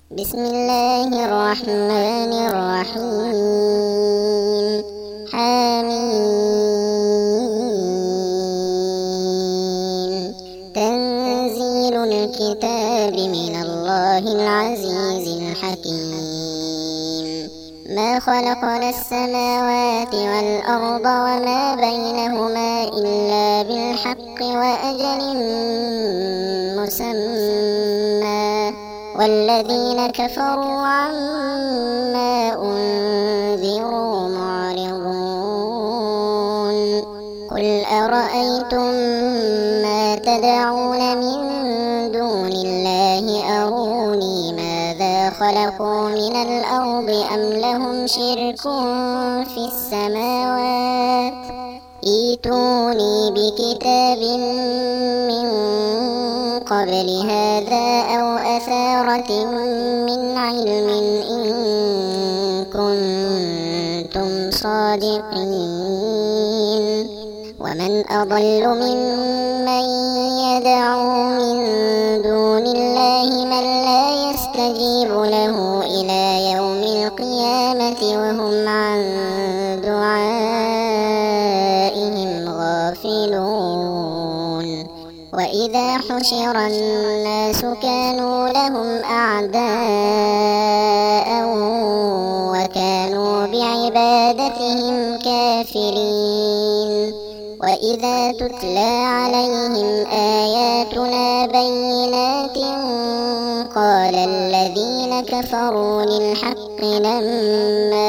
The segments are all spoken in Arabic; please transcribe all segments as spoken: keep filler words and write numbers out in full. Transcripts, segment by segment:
بسم الله الرحمن الرحيم. حميم. تنزيل الكتاب من الله العزيز الحكيم. ما خلقنا السماوات والأرض وما بينهما إلا بالحق وأجل مسمى، والذين كفروا عما أنذروا معرضون. قل أرأيتم ما تدعون من دون الله أروني ماذا خلقوا من الأرض أم لهم شرك في السماوات؟ ائتوني بكتاب من قبل هذا أو أثارة من علم إن كنتم صادقين. ومن أضل ممن يدعو من دون الله من لا يستجيب له إلى يوم القيامة وهم عن دعائهم غافلون. وإذا حشر الناس كانوا لهم أعداء وكانوا بعبادتهم كافرين. وإذا تتلى عليهم آياتنا بينات قال الذين كفروا للحق لما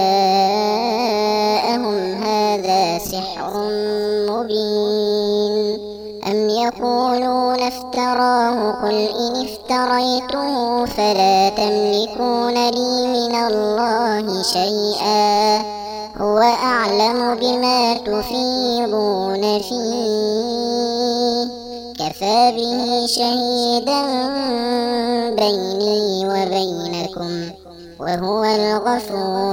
جاءهم هذا سحر مبين. أم يقولون افتراه قل إن افتريته فلا تملكون لي من الله شيئا هو أعلم بما تفيضون فيه كفى به شهيدا بيني وبينكم وهو الغفور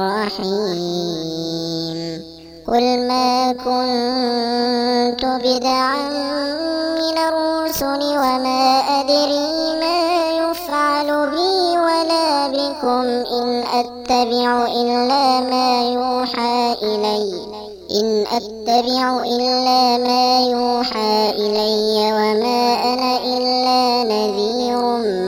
الرحيم. قل ما كنت بدعا من الرسل وما أدري ما يفعل بي ولا بكم إن أتبع إلا ما يوحى إلي إن أتبع إلا ما يوحى إلي وما أنا إلا نذير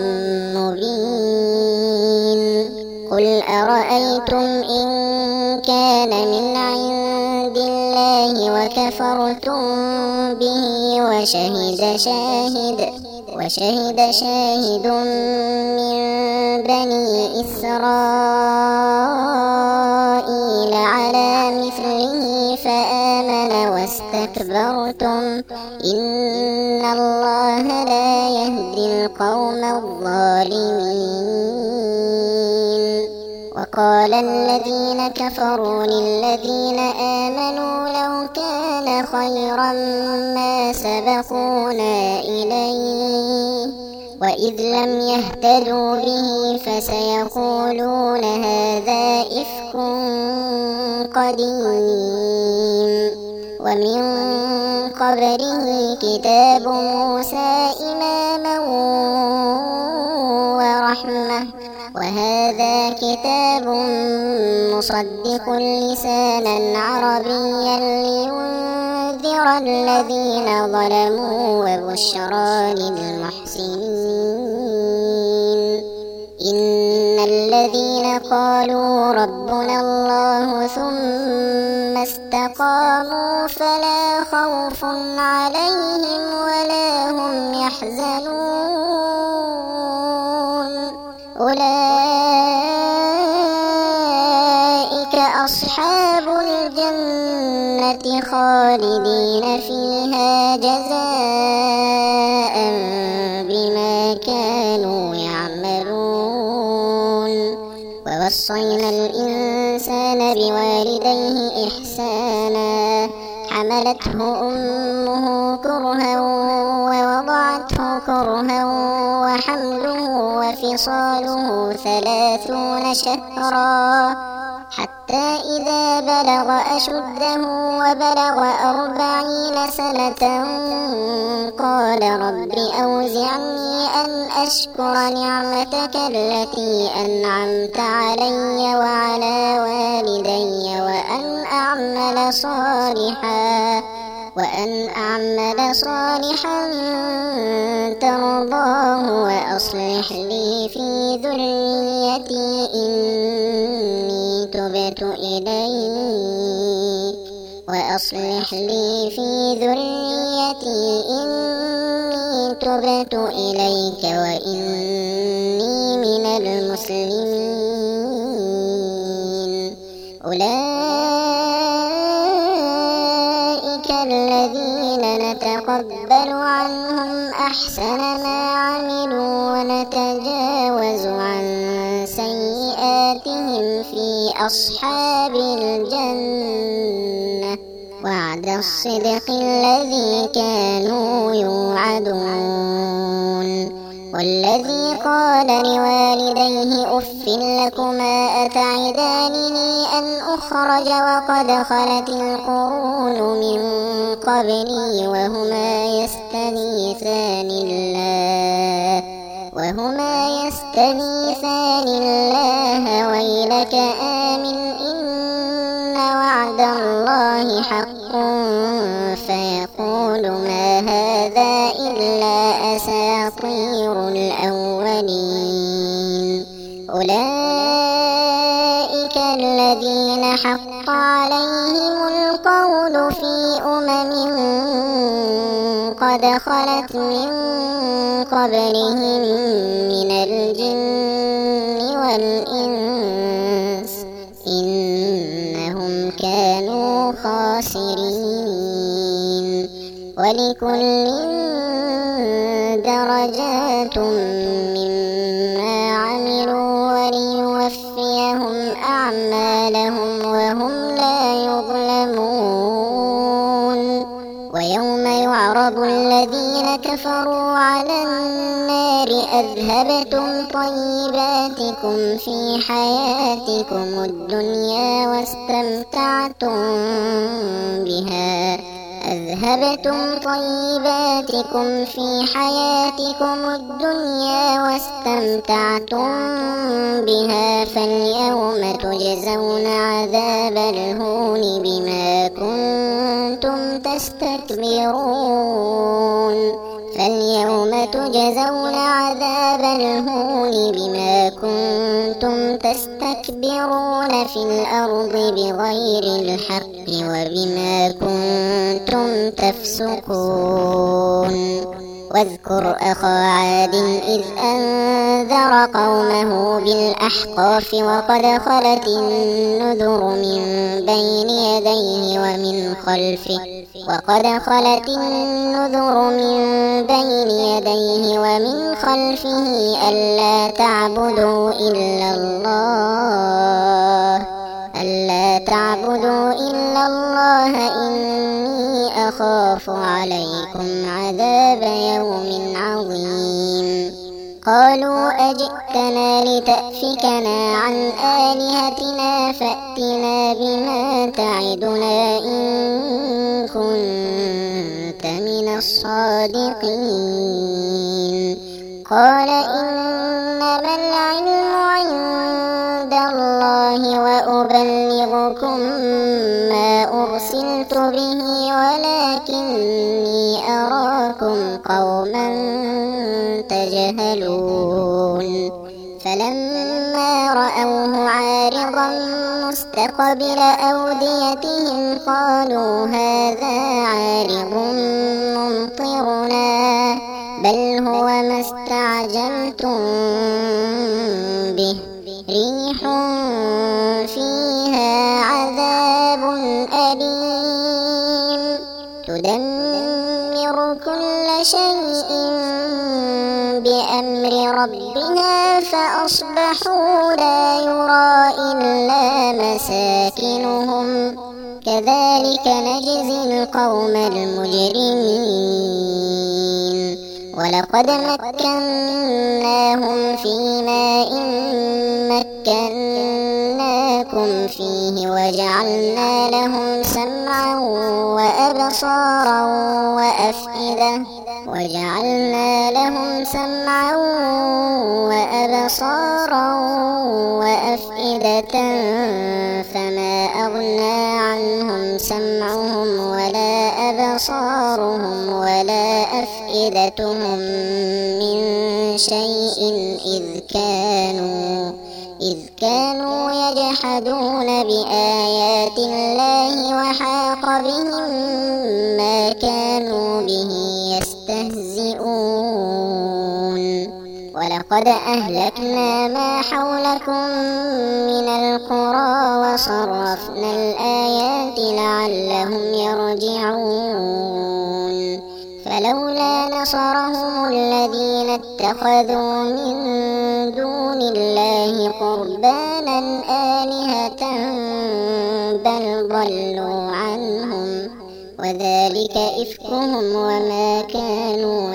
مبين. قل أرأيتم إن كان من عند الله وكفرتم به وشهد شاهد وشهد شاهد من بني إسرائيل على مثله فآمن واستكبرتم إن الله لا يهدي القوم الظالمين. وقال الذين كفروا للذين آمنوا لو كان خيرا ما سبقونا إليه وإذ لم يهتدوا به فسيقولون هذا إفك قديم. ومن قبله كتاب موسى إماما ورحمة وهذا كتاب مصدق لسانا عربيا لينذر الذين ظلموا وبشرى للمحسنين. إن الذين قالوا ربنا الله ثم استقاموا فلا خوف عليهم ولا هم يحزنون. أولئك أصحاب الجنة خالدين فيها جزاء بما كانوا يعملون. ووصينا الإنسان بوالديه إحسانا حملته أمه كرها ووضعته كرها وحمله وفصاله ثلاثون شهرا حتى إذا بلغ أشده وبلغ أربعين سنة قال رب أوزعني أن أشكر نعمتك التي أنعمت علي وعلى والدي وأن أعمل صالحا وأن أعمل صالحا ترضاه وأصلح لي في ذريتي إني تبت إليك وأصلح لي في ذريتي إني تبت إليك وإني من المسلمين. أولئك الذين نتقبل عنهم أحسن ما عملوا ونتجاوز عن سيئاتهم في أصحاب الجنة وعد الصدق الذي كانوا يوعدون. والذي قال لوالديه أف لكما أتعدانني أن أخرج وقد خلت القرون من قبلي وهما يستغيثان الله وهما يستغيثان الله ويلك آمن إن وعد الله حق فيقول ما هذا إلا أساطير الأولين. أولئك الذين حق عليهم القول في أمم قد خلت من قبلهم من الجن والإنس إنهم كانوا خاسرين. ولكل درجات مما عملوا وليوفيهم أعمالهم وهم لا يظلمون. ويوم يعرض الذين كفروا على النار أذهبتم طيباتكم في حياتكم الدنيا واستمتعتم بها أذهبتم طيباتكم في حياتكم الدنيا واستمتعتم بها فاليوم تجزون عذاب الهون بما كنتم تستكبرون فاليوم تجزون عذاب الهون بما كنتم تستكبرون في الأرض بغير الحق وبما كنتم تفسقون. واذكر أخا عاد إذ أنذر قومه بالأحقاف وقد خلت النذر من بين يديه ومن خلفه وقد خلت النذر من بين يديه ومن خلفه ألا تعبدوا إلا الله ألا تعبدوا إلا الله إني أخاف عليكم عذاب يوم عظيم. قالوا أجئتنا لتأفكنا عن آلهتنا فأتنا بما تعدنا إن كنت من الصادقين. قال إنما العلم عند الله وأبلغكم ما أرسلت به ولكني أراكم قوما تجهلون. فلما رأوه عارضا مستقبل أوديتهم قالوا هذا عارض ممطرنا بل هو ما استعجلتم به ريح فيها عذاب أليم تدمر كل شيء بأمر ربها فأصبحوا لا يرى إلا مساكنهم كذلك نجزي القوم المجرمين. ولقد مكناهم في ماء مكناكم فيه وجعلنا لهم سمعا وأبصارا وأفئدة وجعلنا لهم سمعا وأبصارا وأفئدة فما أغنى عنهم سمعهم ولا أبصارهم ولا أفئدتهم من شيء إذ كانوا إذ كانوا يجحدون بآيات الله وحاق بهم ما كانوا به يستهزئون. ولقد أهلكنا ما حولكم من القرى وصرفنا الآيات لعلهم يرجعون. فلولا نصرهم الذين اتخذوا من دون الله قربانا آلهة بل ضلوا عنهم وذلك إفكهم وما كانوا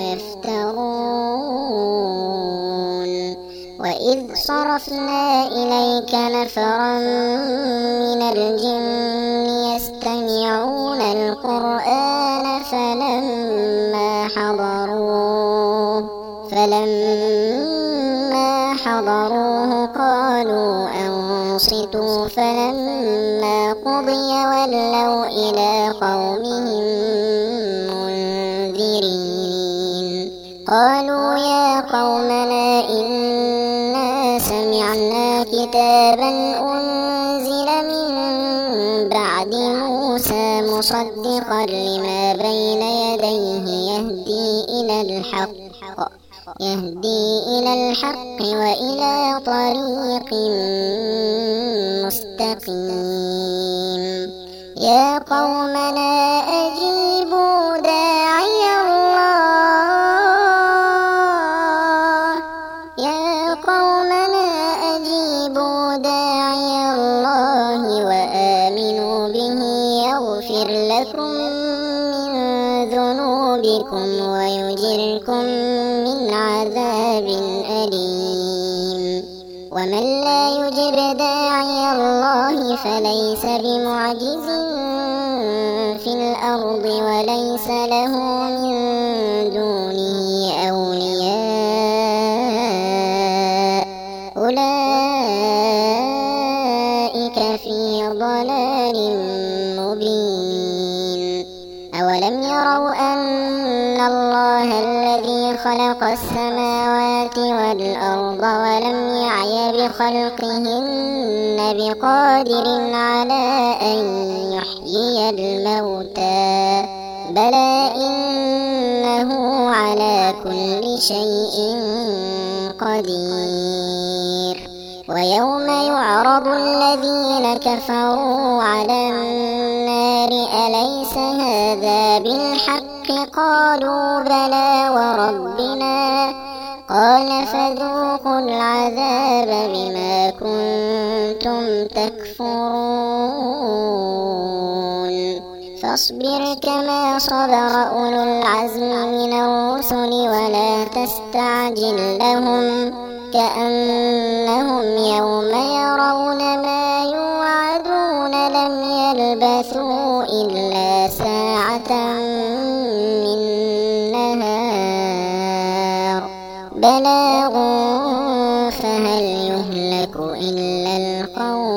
يفترون. وإذ صرفنا إليك نفرا من الجن يستمعون القرآن فلما حضروه فلما حضروه قالوا أنصتوا فلما قضي ولوا إلى قومهم منذرين. قالوا يا قومنا إنا سمعنا كتابا أنزل من بعد موسى مصدقا لما بين يديه يهدي إلى الحق يهدي إلى الحق وإلى طريق مستقيم. يا قومنا أجيبوا داعي الله يا قومنا أجيبوا داعي الله وآمنوا به يغفر لكم من ذنوبكم ويجركم من عذاب أليم. ومن لا يجب داعي الله فليس بمعجز في الأرض وليس له من دونه أولياء أولئك في ضلال مبين. أولم يروا أن الله الذي خلق السماوات والأرض ولم يعي بخلقهن بقادر على أن يحيي الموتى بلى إنه على كل شيء قدير. ويوم يعرض الذين كفروا على النار أليس هذا بالحق قالوا بلى وربنا قال فذوقوا العذاب بما كنتم تكفرون. فاصبر كما صبر أولو العزم من الرسل ولا تستعجل لهم كأنهم يوم يرون ما يوعدون لم يلبثوا إلا ساعة من نهار بلاغ فهل يهلك إلا القوم